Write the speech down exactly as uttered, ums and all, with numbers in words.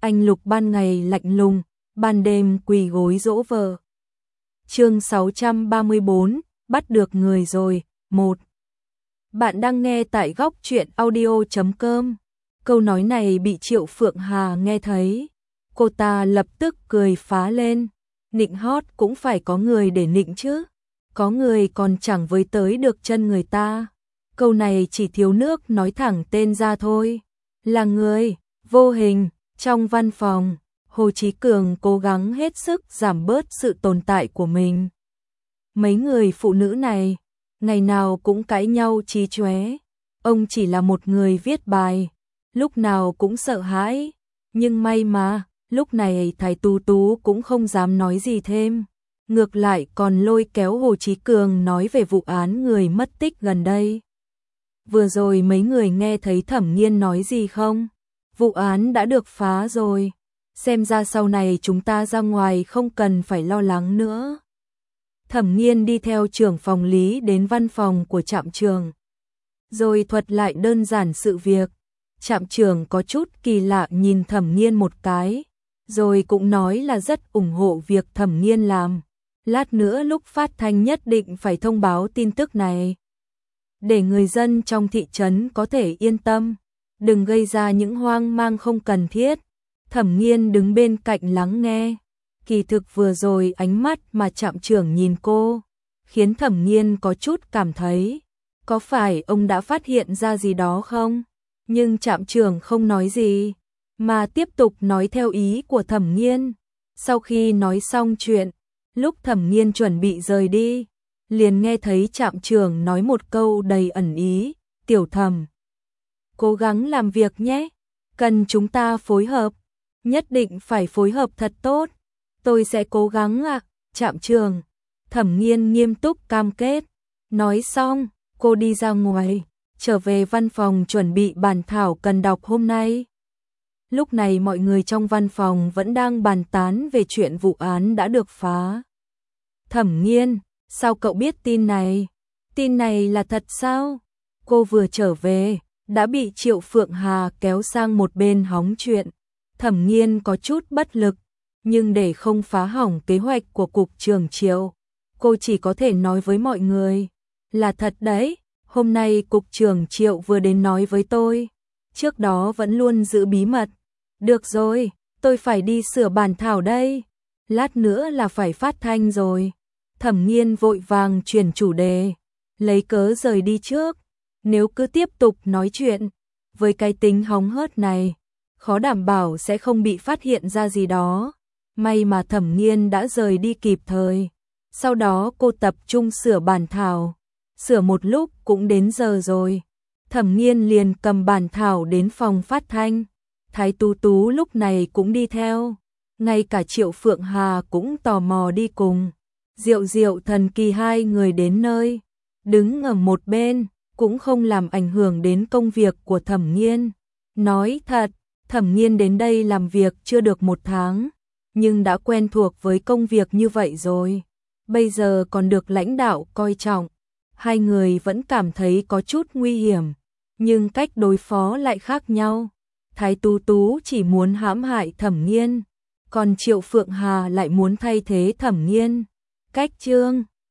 anh Lục ban ngày lạnh lùng, ban đêm quỳ gối dỗ vợ. Chương sáu trăm ba mươi bốn, bắt được người rồi. Một. Bạn đang nghe tại góc truyện audio chấm com. Câu nói này bị Triệu Phượng Hà nghe thấy, cô ta lập tức cười phá lên. Nịnh hót cũng phải có người để nịnh chứ, có người còn chẳng với tới được chân người ta. Câu này chỉ thiếu nước nói thẳng tên ra thôi. Là người vô hình. Trong văn phòng, Hồ Chí Cường cố gắng hết sức giảm bớt sự tồn tại của mình. Mấy người phụ nữ này, ngày nào cũng cãi nhau chí chóe. Ông chỉ là một người viết bài, lúc nào cũng sợ hãi. Nhưng may mà, lúc này Thái Tú Tú cũng không dám nói gì thêm. Ngược lại còn lôi kéo Hồ Chí Cường nói về vụ án người mất tích gần đây. Vừa rồi mấy người nghe thấy Thẩm Nghiên nói gì không? Vụ án đã được phá rồi. Xem ra sau này chúng ta ra ngoài không cần phải lo lắng nữa. Thẩm Nghiên đi theo trưởng phòng lý đến văn phòng của trạm trưởng, rồi thuật lại đơn giản sự việc. Trạm trưởng có chút kỳ lạ nhìn Thẩm Nghiên một cái, rồi cũng nói là rất ủng hộ việc Thẩm Nghiên làm. Lát nữa lúc phát thanh nhất định phải thông báo tin tức này, để người dân trong thị trấn có thể yên tâm, đừng gây ra những hoang mang không cần thiết. Thẩm Nghiên đứng bên cạnh lắng nghe. Kỳ thực vừa rồi ánh mắt mà trạm trưởng nhìn cô, khiến Thẩm Nghiên có chút cảm thấy, có phải ông đã phát hiện ra gì đó không? Nhưng trạm trưởng không nói gì, mà tiếp tục nói theo ý của Thẩm Nghiên. Sau khi nói xong chuyện, lúc Thẩm Nghiên chuẩn bị rời đi, liền nghe thấy trạm trưởng nói một câu đầy ẩn ý, "Tiểu Thẩm, cố gắng làm việc nhé, cần chúng ta phối hợp, nhất định phải phối hợp thật tốt." "Tôi sẽ cố gắng ạ, trạm trưởng." Thẩm Nghiên nghiêm túc cam kết. Nói xong, cô đi ra ngoài, trở về văn phòng chuẩn bị bản thảo cần đọc hôm nay. Lúc này mọi người trong văn phòng vẫn đang bàn tán về chuyện vụ án đã được phá. "Thẩm Nghiên, sao cậu biết tin này? Tin này là thật sao?" Cô vừa trở về, đã bị Triệu Phượng Hà kéo sang một bên hóng chuyện. Thẩm Nghiên có chút bất lực, nhưng để không phá hỏng kế hoạch của cục trưởng Triệu, cô chỉ có thể nói với mọi người, "Là thật đấy, hôm nay cục trưởng Triệu vừa đến nói với tôi, trước đó vẫn luôn giữ bí mật." "Được rồi, tôi phải đi sửa bản thảo đây, lát nữa là phải phát thanh rồi." Thẩm Nghiên vội vàng chuyển chủ đề, lấy cớ rời đi trước. Nếu cứ tiếp tục nói chuyện, với cái tính hóng hớt này, khó đảm bảo sẽ không bị phát hiện ra gì đó. May mà Thẩm Nghiên đã rời đi kịp thời. Sau đó cô tập trung sửa bản thảo. Sửa một lúc cũng đến giờ rồi. Thẩm Nghiên liền cầm bản thảo đến phòng phát thanh. Thái Tú Tú lúc này cũng đi theo. Ngay cả Triệu Phượng Hà cũng tò mò đi cùng. Diệu Diệu Thần Kỳ hai người đến nơi, đứng ở một bên, cũng không làm ảnh hưởng đến công việc của Thẩm Nghiên. Nói thật, Thẩm Nghiên đến đây làm việc chưa được một tháng, nhưng đã quen thuộc với công việc như vậy rồi. Bây giờ còn được lãnh đạo coi trọng. Hai người vẫn cảm thấy có chút nguy hiểm, nhưng cách đối phó lại khác nhau. Thái Tú Tú chỉ muốn hãm hại Thẩm Nghiên, còn Triệu Phượng Hà lại muốn thay thế Thẩm Nghiên. Cách chương